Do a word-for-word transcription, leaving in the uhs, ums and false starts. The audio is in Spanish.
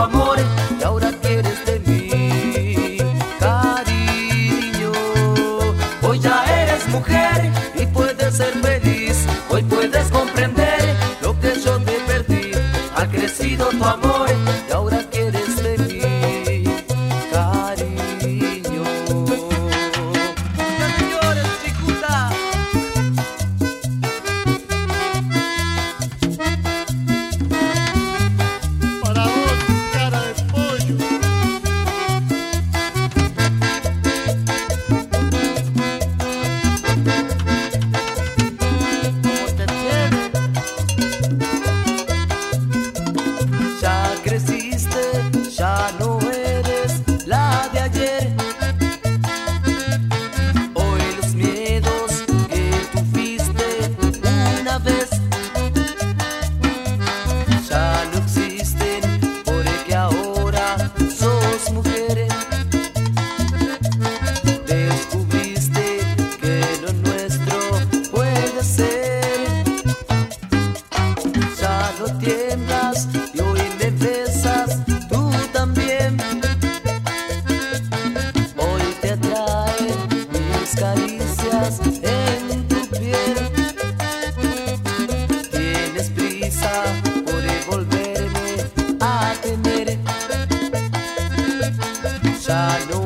amor y ahora quieres de mí, cariño. Hoy ya eres mujer y puedes ser feliz. Hoy puedes comprender lo que yo te perdí. Ha crecido tu amor y ahora quieres de mí, cariño. Señores, chicuta. Para vos, cara de pollo. ¿Cómo te tiene? Ya creciste, ya no eres la de ayer. Hoy los miedos que tú fuiste una vez ya no existen, porque ahora sos mujer. Descubriste que lo nuestro puede ser. Ya no tiemblas y hoy me besas tú también. Hoy te atraen mis caricias en tu piel. Tienes prisa por volverme a tener. Ya no